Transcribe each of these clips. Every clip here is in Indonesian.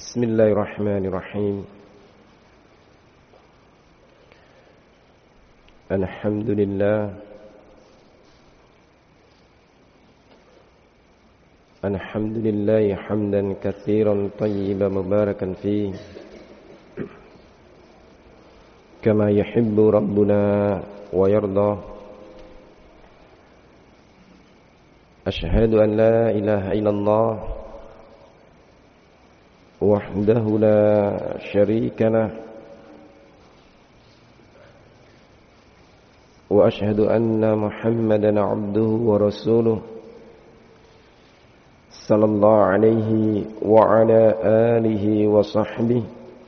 Bismillahirrahmanirrahim. Alhamdulillah hamdan katsiran tayyiban mubarakan fihi kama yuhibbu rabbuna wa yarda. Ashhadu an la ilaha illallah wahdahu la syarika lah wa ashhadu anna Muhammadan abduhu wa rasuluh sallallahu alaihi wa ala alihi wa sahbihi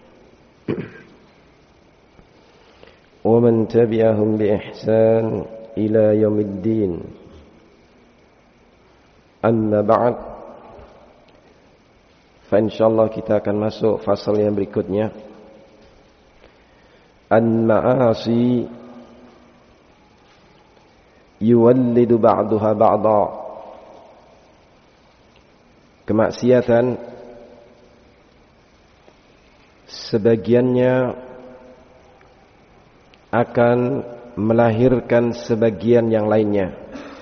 wa man tabi'ahum bi ihsan ila yaumiddin. Amma ba'd, insyaallah kita akan masuk fasal yang berikutnya. An-ma'asi yuwallidu ba'daha ba'da. Kemaksiatan sebagiannya akan melahirkan sebagian yang lainnya.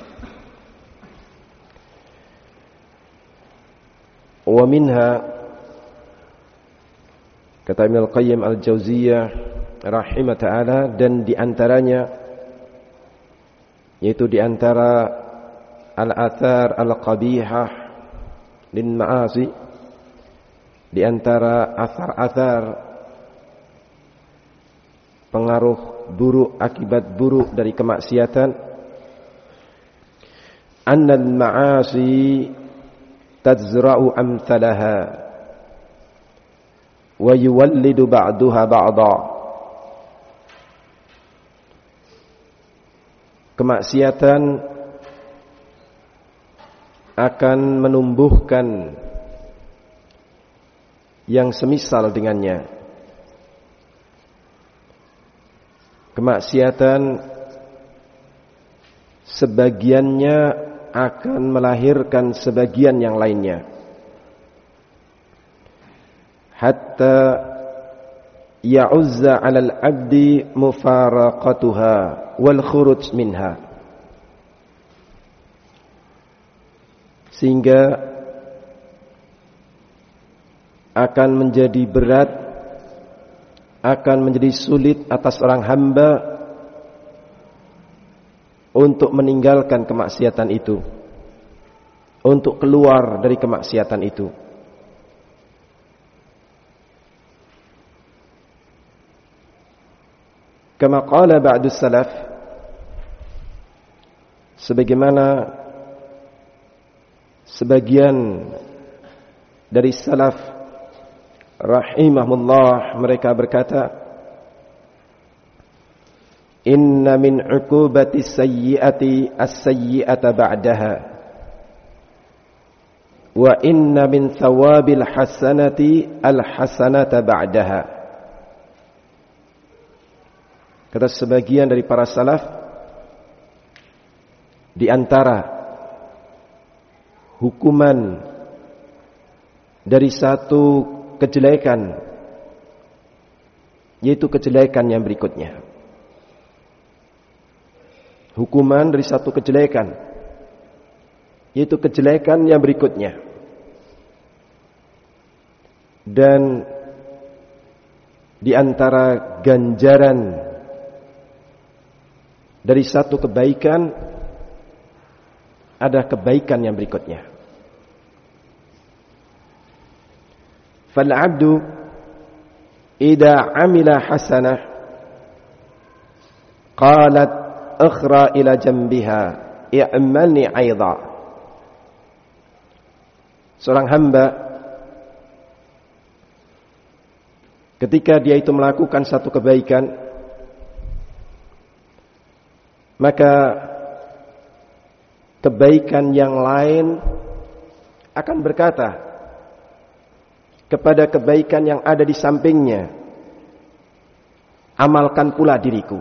Wa minha, kata Ibnu Al-Qayyim Al-Jauziyah rahimah ta'ala, dan di antaranya, yaitu di antara al-athar al-qabihah lin ma'asi, di antara athar-athar pengaruh buruk, akibat buruk dari kemaksiatan, annal ma'asi tazra'u amthalaha wa yuwallidu ba'daha ba'da. Kemaksiatan akan menumbuhkan yang semisal dengannya. Kemaksiatan sebagiannya akan melahirkan sebagian yang lainnya, hatta ya'uzza 'alal 'abdi mufaraqatuha wal khuruj minha, sehingga akan menjadi berat, akan menjadi sulit atas orang hamba untuk meninggalkan kemaksiatan itu, untuk keluar dari kemaksiatan itu. Kama qala ba'dus salaf, sebagaimana sebagian dari salaf rahimahumullah mereka berkata, inna min 'uqubati sayyi'ati as-sayyi'ata ba'daha wa inna min thawabil hasanati al-hasanata ba'daha. Kata sebagian dari para salaf, di antara hukuman dari satu kejelekan, yaitu kejelekan yang berikutnya. Hukuman dari satu kejelekan, yaitu kejelekan yang berikutnya. Dan di antara ganjaran dari satu kebaikan ada kebaikan yang berikutnya. Fal 'abdu idza 'amila hasanah qalat akhra ila jambiha i'malni aidha. Seorang hamba ketika dia itu melakukan satu kebaikan, maka kebaikan yang lain akan berkata kepada kebaikan yang ada di sampingnya, amalkan pula diriku.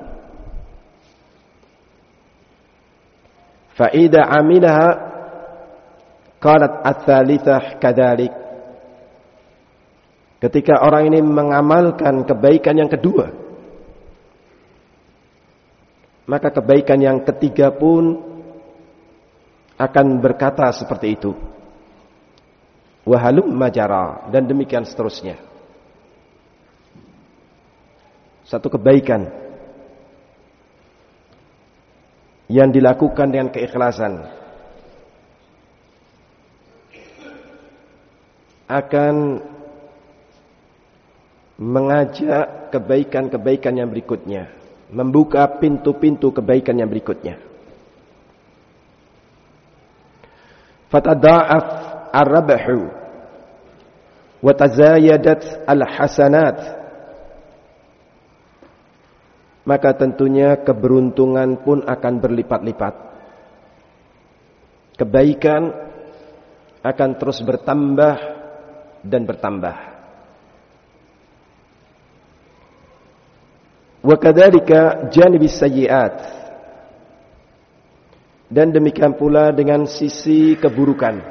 Fa'idha amilaha qalat ats-tsalitsah kadzalik. Ketika orang ini mengamalkan kebaikan yang kedua, maka kebaikan yang ketiga pun akan berkata seperti itu. Wahalum majara, dan demikian seterusnya. Satu kebaikan yang dilakukan dengan keikhlasan akan mengajak kebaikan-kebaikan yang berikutnya, membuka pintu-pintu kebaikan yang berikutnya. Fatada'af ar-rabhu wa tazayadat al-hasanat, maka tentunya keberuntungan pun akan berlipat-lipat. Kebaikan akan terus bertambah dan bertambah. Wa kadzalika janibis sayyi'at, dan demikian pula dengan sisi keburukan.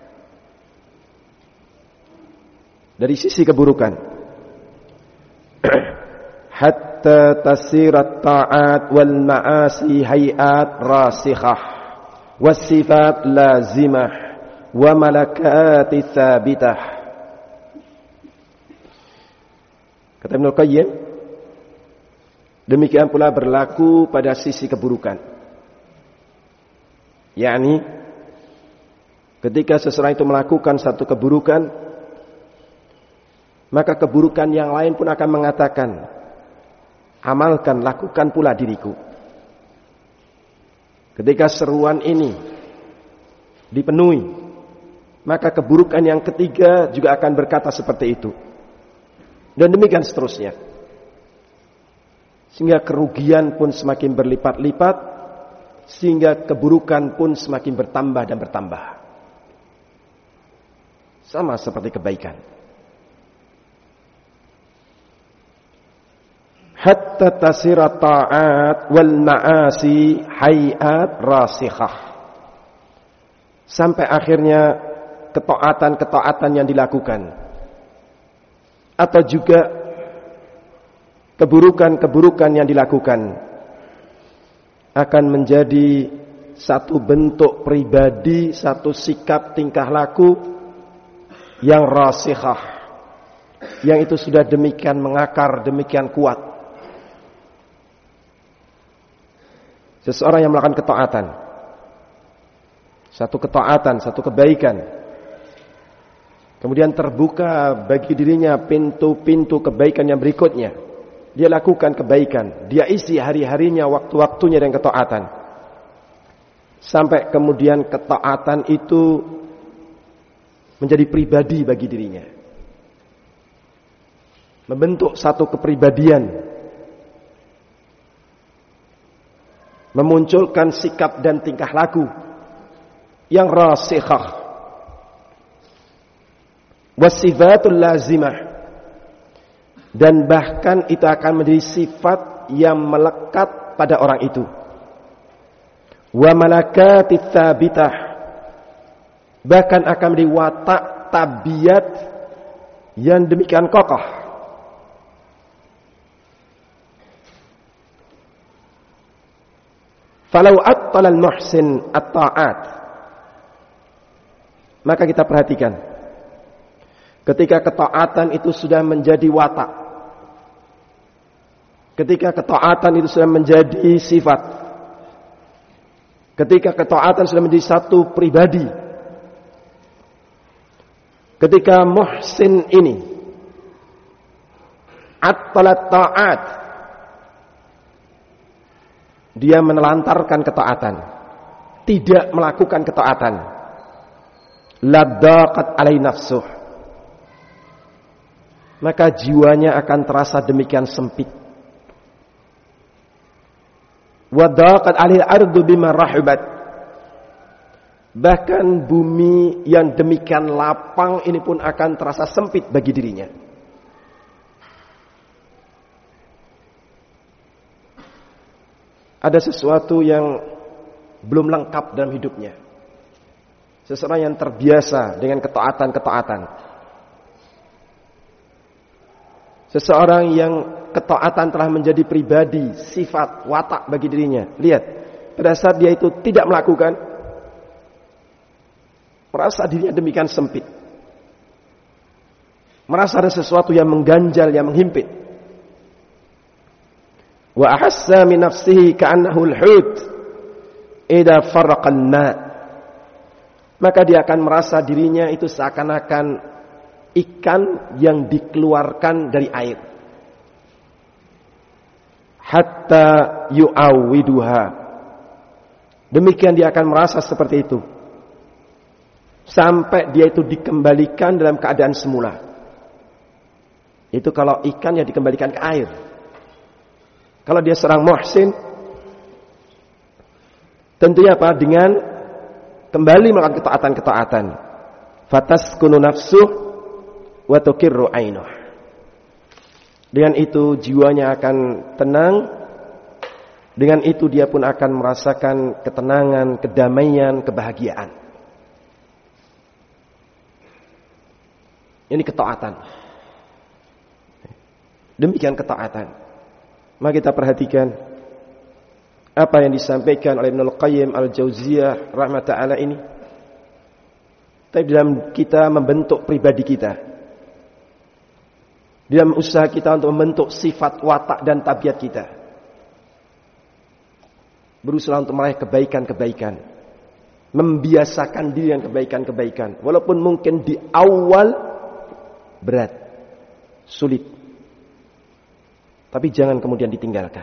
Dari sisi keburukan, hatta tasirat ta'at wal ma'asi hayat rasikhah was sifat lazimah wa malakati thabitah. Kata Ibnu Qayyim, demikian pula berlaku pada sisi keburukan. Yakni ketika seseorang itu melakukan satu keburukan, maka keburukan yang lain pun akan mengatakan, amalkan, lakukan pula diriku. Ketika seruan ini dipenuhi, maka keburukan yang ketiga juga akan berkata seperti itu. Dan demikian seterusnya. Sehingga kerugian pun semakin berlipat-lipat, sehingga keburukan pun semakin bertambah dan bertambah. Sama seperti kebaikan. Hatta tasira ta'at wal ma'asi hayat rasikhah, sampai akhirnya ketaatan-ketaatan yang dilakukan, atau juga keburukan-keburukan yang dilakukan akan menjadi satu bentuk pribadi, satu sikap tingkah laku yang rasikhah, yang itu sudah demikian mengakar, demikian kuat. Seseorang yang melakukan ketaatan, satu ketaatan, satu kebaikan, kemudian terbuka bagi dirinya pintu-pintu kebaikan yang berikutnya. Dia lakukan kebaikan, dia isi hari-harinya, waktu-waktunya dengan ketaatan, sampai kemudian ketaatan itu menjadi pribadi bagi dirinya, membentuk satu kepribadian, memunculkan sikap dan tingkah laku yang rasikhah, wasifatul lazimah, dan bahkan itu akan menjadi sifat yang melekat pada orang itu, wa malakatit tsabitah, bahkan akan menjadi watak tabiat yang demikian kokoh. Falau attalal muhsin at-ta'at, maka kita perhatikan, ketika ketaatan itu sudah menjadi watak, ketika ketaatan itu sudah menjadi sifat, ketika ketaatan sudah menjadi satu pribadi, ketika muhsin ini attalat ta'at, dia menelantarkan ketaatan, tidak melakukan ketaatan, ladaqat alai nafsuh, maka jiwanya akan terasa demikian sempit. Wadaqat alil ardu bima rahubat, bahkan bumi yang demikian lapang ini pun akan terasa sempit bagi dirinya. Ada sesuatu yang belum lengkap dalam hidupnya. Seseorang yang terbiasa dengan ketaatan-ketaatan, Seseorang yang ketaatan telah menjadi pribadi, sifat, watak bagi dirinya. Lihat, pada saat dia itu tidak melakukan, merasa dirinya demikian sempit. Merasa ada sesuatu yang mengganjal, yang menghimpit. Wa ahassa min nafsihi ka'annahu al-hut idza farraqa al-ma'. Maka dia akan merasa dirinya itu seakan-akan ikan yang dikeluarkan dari air. Hatta yu'awiduha. Demikian dia akan merasa seperti itu. Sampai dia itu dikembalikan dalam keadaan semula. Itu kalau ikan yang dikembalikan ke air. Kalau dia seorang muhsin, tentunya apa? Dengan kembali melakukan ketaatan-ketaatan. Fataskunu nafsuh wa tuqirru ainuh. Dengan itu jiwanya akan tenang. Dengan itu dia pun akan merasakan ketenangan, kedamaian, kebahagiaan. Ini ketaatan. Demikian ketaatan. Mari kita perhatikan apa yang disampaikan oleh Ibnul Qayyim Al-Jauziyah rahmatan ta'ala ini. Tapi dalam kita membentuk pribadi kita, dalam usaha kita untuk membentuk sifat, watak dan tabiat kita, berusaha untuk meraih kebaikan-kebaikan, membiasakan diri dengan kebaikan-kebaikan, walaupun mungkin di awal berat, sulit, tapi jangan kemudian ditinggalkan.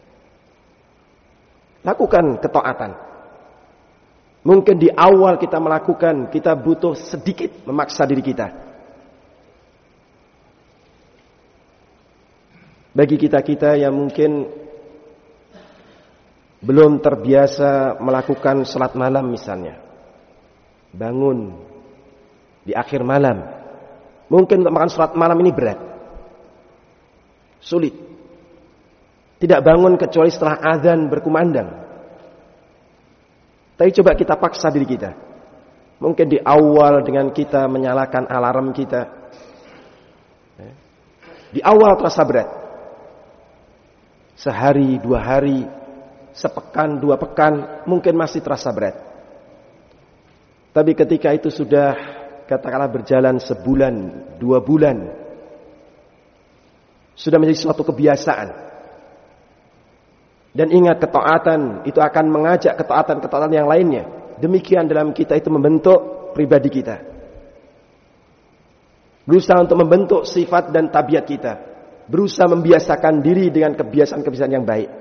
Lakukan ketaatan. Mungkin di awal kita melakukan, kita butuh sedikit memaksa diri kita. Bagi kita-kita yang mungkin belum terbiasa melakukan salat malam misalnya, bangun di akhir malam, mungkin untuk makan salat malam ini berat, sulit. Tidak bangun kecuali setelah azan berkumandang. Tapi coba kita paksa diri kita. Mungkin di awal dengan kita menyalakan alarm kita, di awal terasa berat. Sehari, 2 hari, sepekan, 2 pekan, mungkin masih terasa berat. Tapi ketika itu sudah katakanlah berjalan sebulan, 2 bulan, sudah menjadi suatu kebiasaan. Dan ingat, ketaatan itu akan mengajak ketaatan-ketaatan yang lainnya. Demikian dalam kita itu membentuk pribadi kita. Berusaha untuk membentuk sifat dan tabiat kita. Berusaha membiasakan diri dengan kebiasaan-kebiasaan yang baik.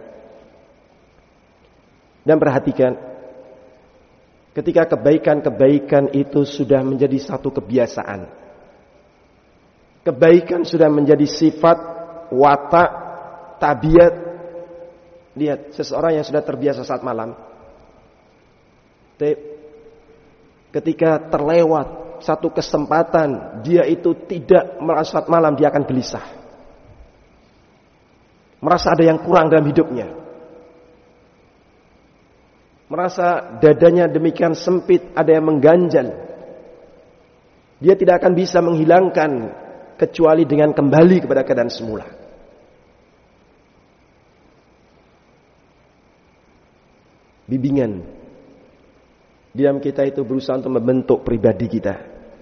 Dan perhatikan, ketika kebaikan-kebaikan itu sudah menjadi satu kebiasaan, kebaikan sudah menjadi sifat, watak, tabiat. Lihat, seseorang yang sudah terbiasa saat malam, ketika terlewat satu kesempatan, dia itu tidak merasa saat malam, dia akan gelisah. Merasa ada yang kurang dalam hidupnya. Merasa dadanya demikian sempit, ada yang mengganjal. Dia tidak akan bisa menghilangkan kecuali dengan kembali kepada keadaan semula. Bimbingan di dalam kita itu berusaha untuk membentuk pribadi kita.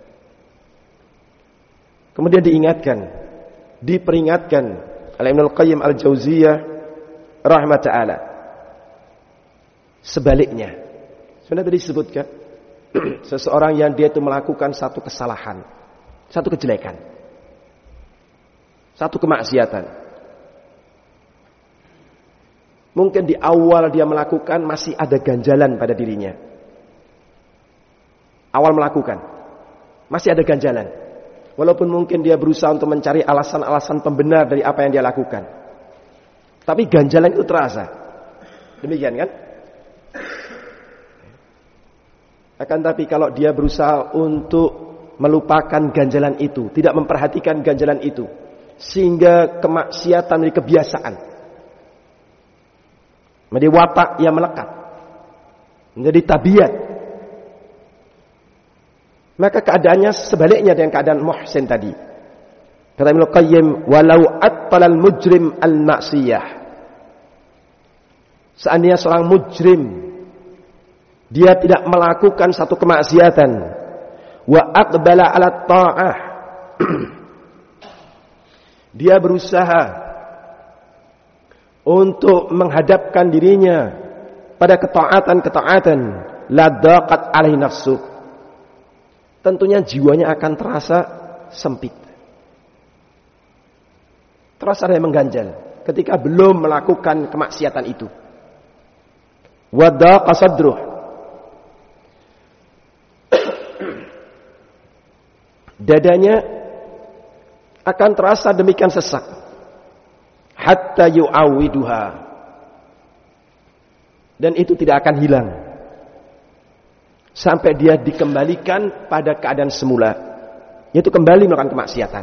Kemudian diingatkan, diperingatkan oleh Ibnul Qayyim Al-Jauziyah rahmat ta'ala. Sebaliknya, sudah tadi disebutkan, seseorang yang dia itu melakukan satu kesalahan, satu kejelekan, satu kemaksiatan. Mungkin di awal dia melakukan masih ada ganjalan pada dirinya. Awal melakukan masih ada ganjalan. Walaupun mungkin dia berusaha untuk mencari alasan-alasan pembenar dari apa yang dia lakukan. Tapi ganjalan itu terasa. Demikian kan? Akan tapi kalau dia berusaha untuk melupakan ganjalan itu, tidak memperhatikan ganjalan itu, sehingga kemaksiatan dari kebiasaan menjadi watak yang melekat, menjadi tabiat, maka keadaannya sebaliknya dengan keadaan muhsin tadi. Kata Ibnu Qayyim, walau attalal mujrim al-ma'siyah. Seandainya seorang mujrim dia tidak melakukan satu kemaksiatan, wa aqbala 'ala ta'ah. Dia berusaha untuk menghadapkan dirinya pada ketaatan-ketaatan, la daqat 'alaihi nafsu. Tentunya jiwanya akan terasa sempit. Terasa ada yang mengganjal ketika belum melakukan kemaksiatan itu. Wa daqa sadruh. Dadanya akan terasa demikian sesak. Hatta yu'awiduha. Dan itu tidak akan hilang sampai dia dikembalikan pada keadaan semula, yaitu kembali melakukan kemaksiatan.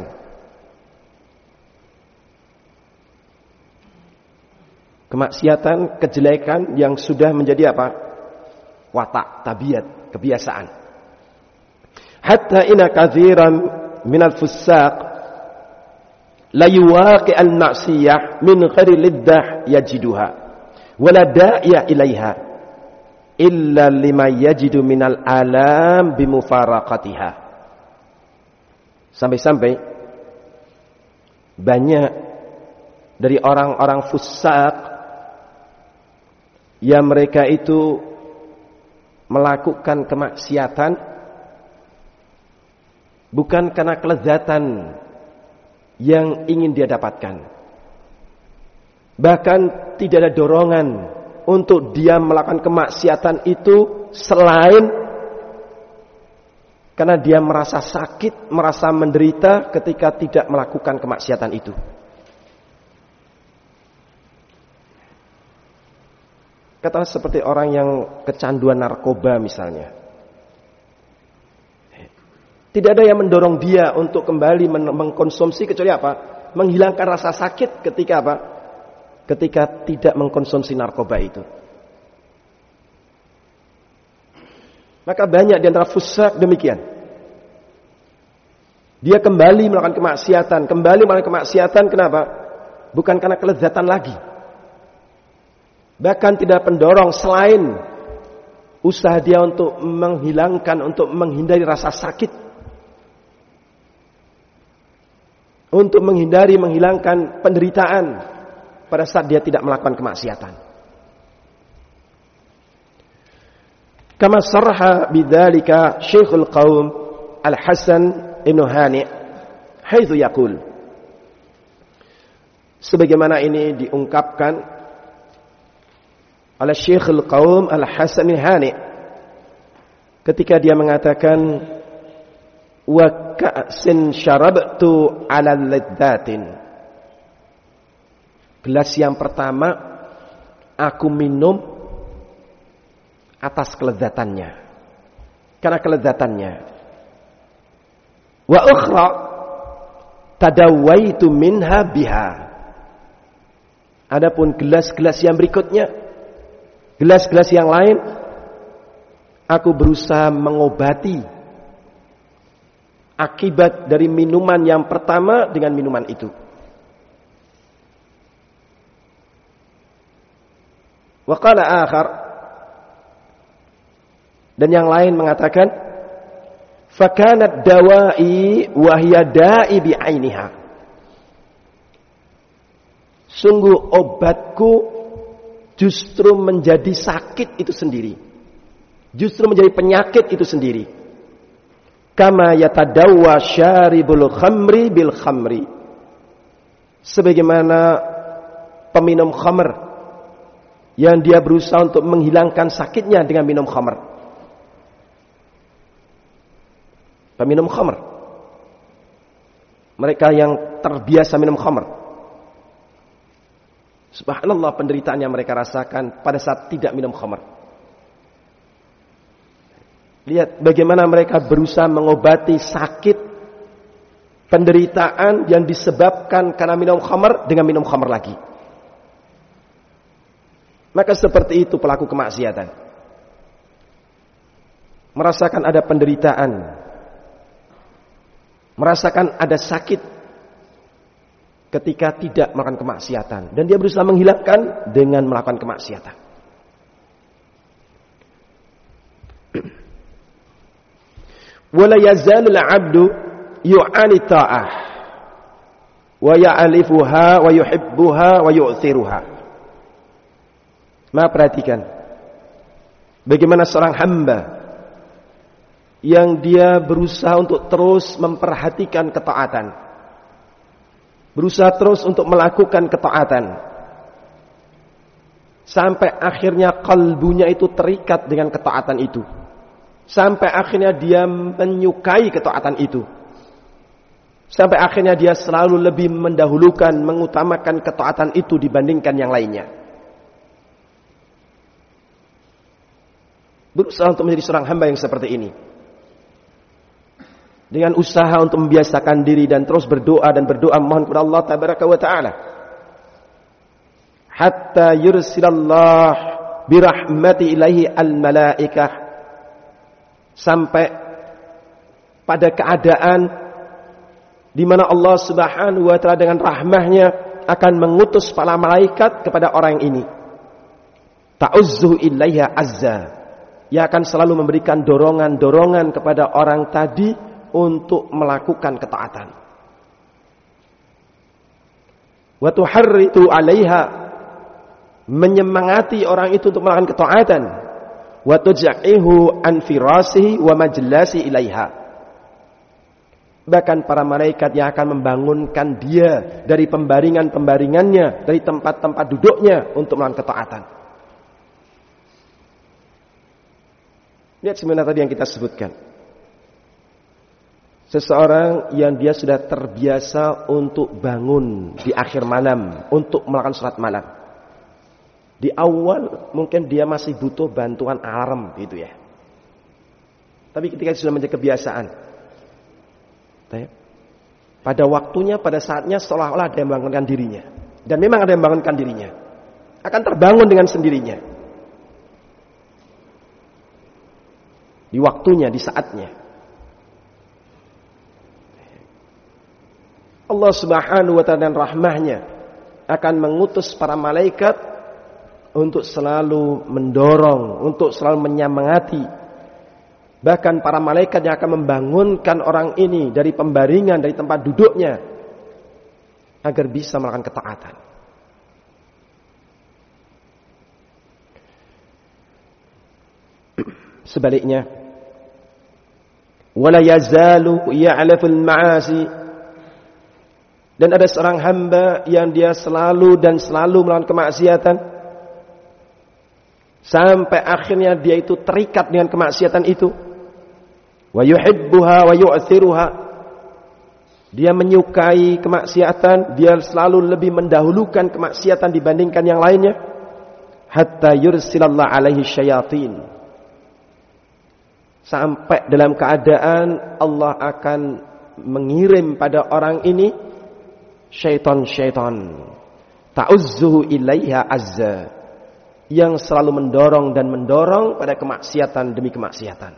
Kemaksiatan, kejelekan yang sudah menjadi apa? Watak, tabiat, kebiasaan. Hatta inna katsiran minal fussaq la yuwaqi al-ma'siyah min ghairi liddah yajiduha wala da'iya ilaiha illa lima yajidu minal alam bimufaraqatiha. Sampai-sampai banyak dari orang-orang fussaq yang mereka itu melakukan kemaksiatan bukan karena kelezatan yang ingin dia dapatkan. Bahkan tidak ada dorongan untuk dia melakukan kemaksiatan itu selain karena dia merasa sakit, merasa menderita ketika tidak melakukan kemaksiatan itu. Katakanlah seperti orang yang kecanduan narkoba misalnya. Tidak ada yang mendorong dia untuk kembali mengkonsumsi kecuali apa? Menghilangkan rasa sakit ketika apa? Ketika tidak mengkonsumsi narkoba itu. Maka banyak di antara fusaq demikian. Dia kembali melakukan kemaksiatan, kenapa? Bukan karena kelezatan lagi. Bahkan tidak pendorong selain usaha dia untuk menghindari rasa sakit. Untuk menghilangkan penderitaan pada saat dia tidak melakukan kemaksiatan. Kama sarha bidzalika Syekhul Qaum Al-Hasan Ibn Hani haitsu yaqul. Sebagaimana ini diungkapkan oleh Syekhul Qaum Al-Hasan Ibn Hani ketika dia mengatakan wa ka'sin syarabtu 'ala ladzatin. Gelas yang pertama aku minum atas kelezatannya. Karena kelezatannya. Wa ukhra tadawaitu minha biha. Adapun gelas-gelas yang berikutnya, gelas-gelas yang lain aku berusaha mengobati akibat dari minuman yang pertama dengan minuman itu. Wa qala akhar, dan yang lain mengatakan fakanat dawai wa hiya da'i bi ainiha. Sungguh obatku justru menjadi sakit itu sendiri. Justru menjadi penyakit itu sendiri. Kama yatadawwa syaribul khamri bil khamri. Sebagaimana peminum khamr yang dia berusaha untuk menghilangkan sakitnya dengan minum khamr. Peminum khamr. Mereka yang terbiasa minum khamr. Subhanallah penderitaan yang mereka rasakan pada saat tidak minum khamr. Lihat bagaimana mereka berusaha mengobati sakit, penderitaan yang disebabkan karena minum khamr dengan minum khamr lagi. Maka seperti itu pelaku kemaksiatan. Merasakan ada penderitaan, merasakan ada sakit, ketika tidak melakukan kemaksiatan, dan dia berusaha menghilangkan dengan melakukan kemaksiatan. Wala yazalul 'abdu yu'ani ta'ah wa ya'alifuha wa yuhibbuha wa yu'thiruha. Maka perhatikan bagaimana seorang hamba yang dia berusaha untuk terus memperhatikan ketaatan, berusaha terus untuk melakukan ketaatan, sampai akhirnya kalbunya itu terikat dengan ketaatan itu, sampai akhirnya dia menyukai ketaatan itu, sampai akhirnya dia selalu lebih mendahulukan, mengutamakan ketaatan itu dibandingkan yang lainnya. Berusaha untuk menjadi seorang hamba yang seperti ini, dengan usaha untuk membiasakan diri dan terus berdoa dan berdoa mohon kepada Allah tabaraka wa taala, hatta yursilallah birahmati ilaihi al-malaikah, sampai pada keadaan di mana Allah Subhanahu wa taala dengan rahmahnya akan mengutus para malaikat kepada orang ini, ta'uzzu ilaiha azza, yang akan selalu memberikan dorongan-dorongan kepada orang tadi untuk melakukan ketaatan. Wa tuharritu 'alaiha, menyemangati orang itu untuk melakukan ketaatan. Wa tuj'ihu an firasihi wa majlasi ilaiha. Bahkan para malaikat yang akan membangunkan dia dari pembaringan-pembaringannya, dari tempat-tempat duduknya untuk melakukan ketaatan. Lihat sebenarnya tadi yang kita sebutkan. Seseorang yang dia sudah terbiasa untuk bangun di akhir malam untuk melakukan salat malam. Di awal mungkin dia masih butuh bantuan alarm gitu ya. Tapi ketika sudah menjadi kebiasaan, pada waktunya, pada saatnya seolah-olah ada yang membangunkan dirinya. Dan memang ada yang membangunkan dirinya. Akan terbangun dengan sendirinya. Di waktunya, di saatnya. Allah Subhanahu wa ta'ala dan rahmahnya akan mengutus para malaikat untuk selalu mendorong, untuk selalu menyemangati. Bahkan para malaikat yang akan membangunkan orang ini dari pembaringan, dari tempat duduknya, agar bisa melakukan ketaatan. Sebaliknya, wala yazalu ya'laful ma'asi, dan ada seorang hamba yang dia selalu melakukan kemaksiatan sampai akhirnya dia itu terikat dengan kemaksiatan itu. Wa yuhibbuha wa yu'thiruha, dia menyukai kemaksiatan, dia selalu lebih mendahulukan kemaksiatan dibandingkan yang lainnya. Hatta yursilallahu alaihi syayatin, sampai dalam keadaan Allah akan mengirim pada orang ini syaitan-syaitan, ta'uzzuhu ilaiha azza, yang selalu mendorong dan mendorong pada kemaksiatan demi kemaksiatan.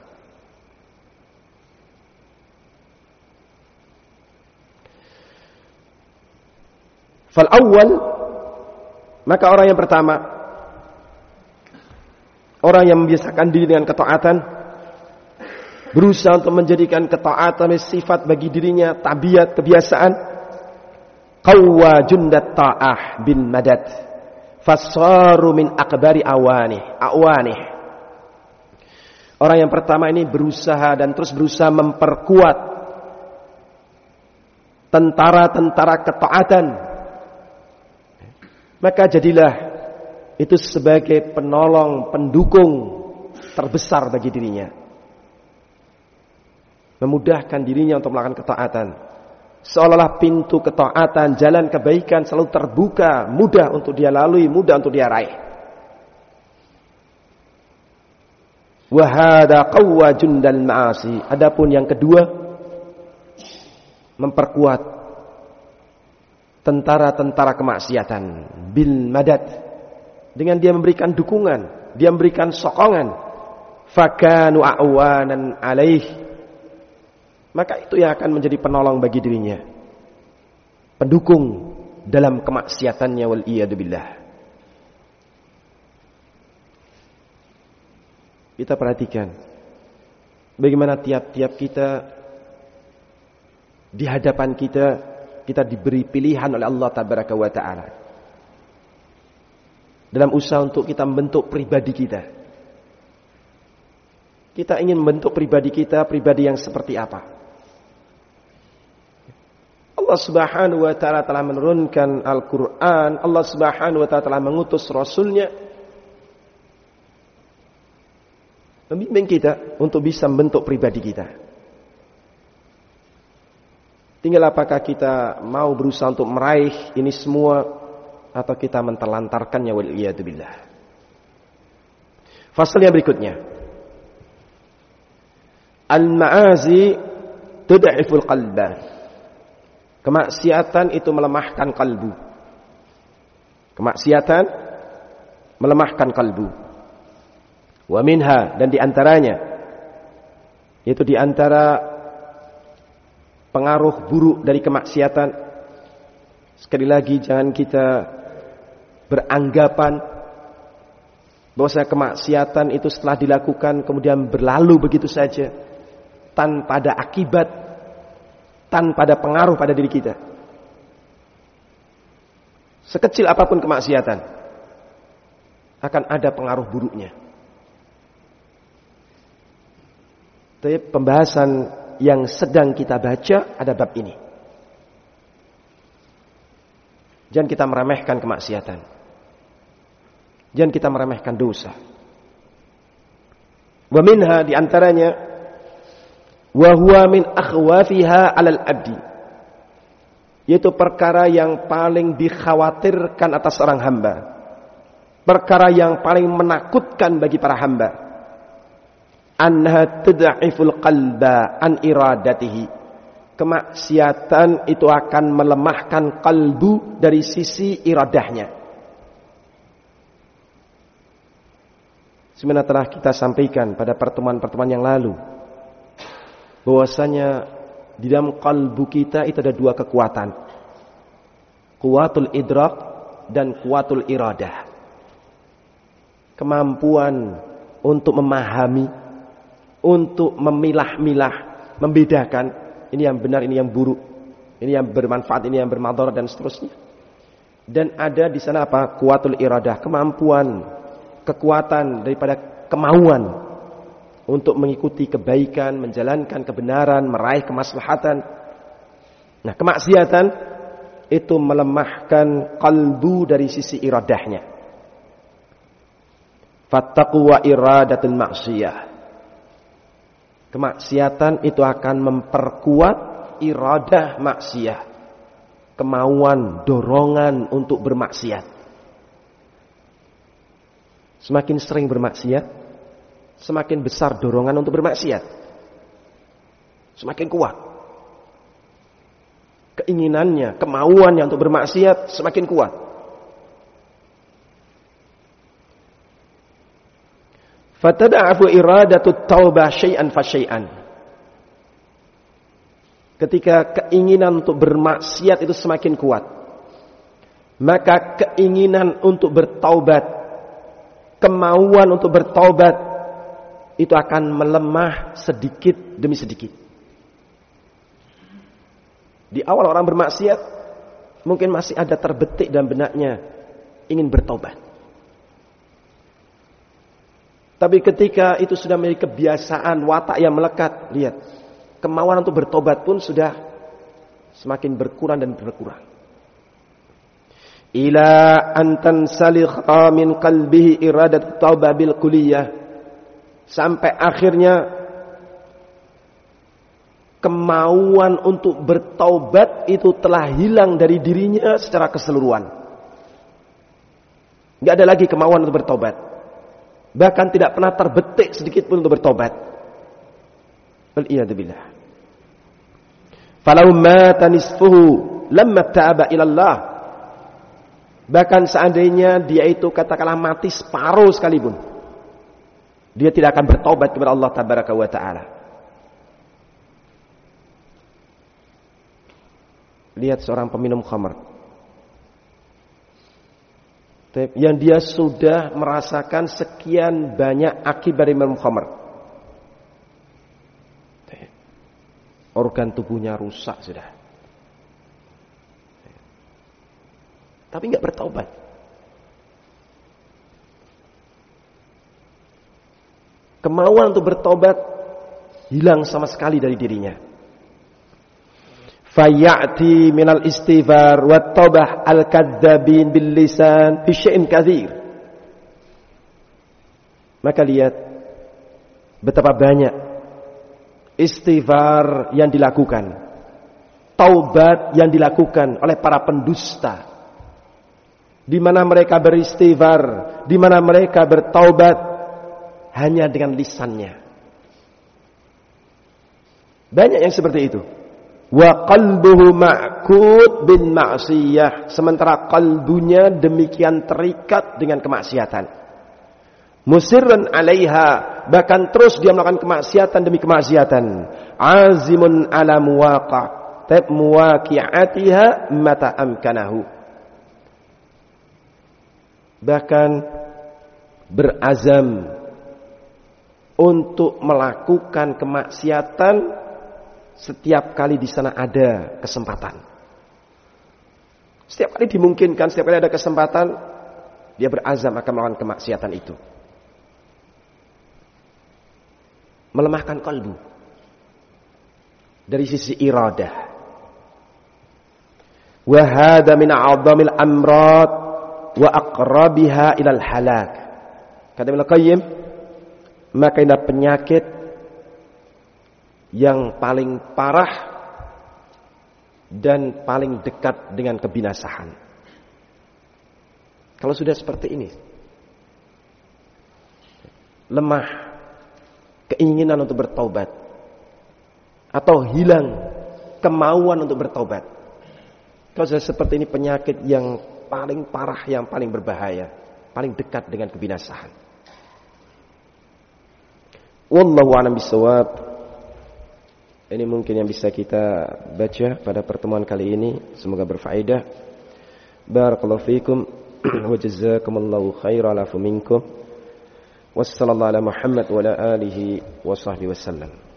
Fal awwal, maka orang yang pertama, orang yang membiasakan diri dengan ketaatan, berusaha untuk menjadikan ketaatan sifat bagi dirinya, tabiat, kebiasaan. Qawwa jundat ta'ah bil madad fasaru min akbari awanih. Orang yang pertama ini berusaha dan terus berusaha memperkuat tentara-tentara ketaatan. Maka jadilah itu sebagai penolong, pendukung terbesar bagi dirinya, memudahkan dirinya untuk melakukan ketaatan. Seolah-olah pintu ketaatan, jalan kebaikan selalu terbuka, mudah untuk dia lalui, mudah untuk dia raih. Wa hadza qawwa jundal ma'asi. Adapun yang kedua, memperkuat tentara-tentara kemaksiatan bil madad, dengan dia memberikan dukungan, dia memberikan sokongan. Fakanu a'wanan alaih, maka itu yang akan menjadi penolong bagi dirinya, pendukung dalam kemaksiatannya wal iyad billah. Kita perhatikan bagaimana tiap-tiap kita di hadapan kita diberi pilihan oleh Allah tabaraka wa taala dalam usaha untuk kita membentuk pribadi kita. Kita ingin membentuk pribadi kita, pribadi yang seperti apa? Allah Subhanahu wa taala telah menurunkan Al-Qur'an, Allah Subhanahu wa taala telah mengutus Rasulnya membimbing kita untuk bisa membentuk pribadi kita. Tinggal apakah kita mau berusaha untuk meraih ini semua atau kita menterlantarkannya wal iyad billah. Fasal yang berikutnya. Al-ma'azi tud'iful qalba. Kemaksiatan itu melemahkan kalbu. Kemaksiatan melemahkan kalbu. Wa minha, dan diantaranya, yaitu diantara pengaruh buruk dari kemaksiatan. Sekali lagi jangan kita beranggapan bahwasanya kemaksiatan itu setelah dilakukan kemudian berlalu begitu saja tanpa ada akibat, tanpa ada pengaruh pada diri kita. Sekecil apapun kemaksiatan akan ada pengaruh buruknya. Tapi pembahasan yang sedang kita baca ada bab ini. Jangan kita meremehkan kemaksiatan. Jangan kita meremehkan dosa. Wa minha, diantaranya, wa huwa min akhwafiha 'alal 'abdi, yaitu perkara yang paling dikhawatirkan atas seorang hamba, perkara yang paling menakutkan bagi para hamba. Anha tud'iful qalba an iradatihi. Kemaksiatan itu akan melemahkan kalbu dari sisi iradahnya. Sebenarnya telah kita sampaikan pada pertemuan-pertemuan yang lalu bahwasanya di dalam kalbu kita itu ada dua kekuatan. Kuwatul idrak dan kuwatul iradah. Kemampuan untuk memahami, untuk memilah-milah, membedakan ini yang benar, ini yang buruk, ini yang bermanfaat, ini yang bermadarat dan seterusnya. Dan ada di sana apa? Kuwatul iradah, kemampuan, kekuatan daripada kemauan untuk mengikuti kebaikan, menjalankan kebenaran, meraih kemaslahatan. Nah, kemaksiatan itu melemahkan kalbu dari sisi iradahnya. Fattaqu wa iradatul maksiyah. Kemaksiatan itu akan memperkuat iradah maksiyah, kemauan, dorongan untuk bermaksiat. Semakin sering bermaksiat, semakin besar dorongan untuk bermaksiat. Semakin kuat keinginannya, kemauannya untuk bermaksiat semakin kuat. Fatada'afu iradatu taubah syai'an fa syai'an. Ketika keinginan untuk bermaksiat itu semakin kuat, maka keinginan untuk bertaubat, kemauan untuk bertaubat itu akan melemah sedikit demi sedikit. Di awal orang bermaksiat mungkin masih ada terbetik dalam benaknya ingin bertaubat. Tapi ketika itu sudah menjadi kebiasaan, watak yang melekat, lihat, kemauan untuk bertobat pun sudah semakin berkurang dan berkurang. Ila an tansalikha min qalbihi iradat taubah bil kulliyah, sampai akhirnya kemauan untuk bertaubat itu telah hilang dari dirinya secara keseluruhan. Tidak ada lagi kemauan untuk bertaubat. Bahkan tidak pernah terbetik sedikit pun untuk bertobat. Wal-iyadu billah. Falau mata nisfuhu lamma ta'aba ilallah. Bahkan seandainya dia itu katakanlah mati separuh sekalipun, dia tidak akan bertobat kepada Allah tabaraka wa ta'ala. Lihat seorang peminum khamr. Yang dia sudah merasakan sekian banyak akibat dari minum khamr. Organ tubuhnya rusak sudah. Tapi enggak bertaubat. Kemauan untuk bertobat hilang sama sekali dari dirinya. Fayati minal istighfar wat taubah al-kadzabin bil lisan fi syai'in katsir. Maka lihat betapa banyak istighfar yang dilakukan, taubat yang dilakukan oleh para pendusta. Di mana mereka beristighfar, di mana mereka bertaubat hanya dengan lisannya. Banyak yang seperti itu. Wa qalbuhu ma'kud bin ma'siyah, sementara kalbunya demikian terikat dengan kemaksiatan. Musirran 'alaiha, bahkan terus dia melakukan kemaksiatan demi kemaksiatan. Azimun 'ala muwaqi'atiha mata amkanahu, bahkan berazam untuk melakukan kemaksiatan setiap kali di sana ada kesempatan. Setiap kali dimungkinkan, setiap kali ada kesempatan, dia berazam akan melakukan kemaksiatan itu. Melemahkan kalbu dari sisi iradah. Wa hadha min a'dhamil amrad wa aqrabiha ilal halak. Kata Ibnu Qayyim, maka ini penyakit yang paling parah dan paling dekat dengan kebinasaan. Kalau sudah seperti ini, lemah keinginan untuk bertaubat atau hilang kemauan untuk bertaubat, kalau sudah seperti ini, penyakit yang paling parah, yang paling berbahaya, paling dekat dengan kebinasaan. Wallahu a'lam bishawab. Ini mungkin yang bisa kita baca pada pertemuan kali ini. Semoga berfaedah. Barakallahu fiikum wa jazakumullahu khairan lafu minkum. Wassallallahu ala Muhammad wa ala alihi wa sahbihi wasallam.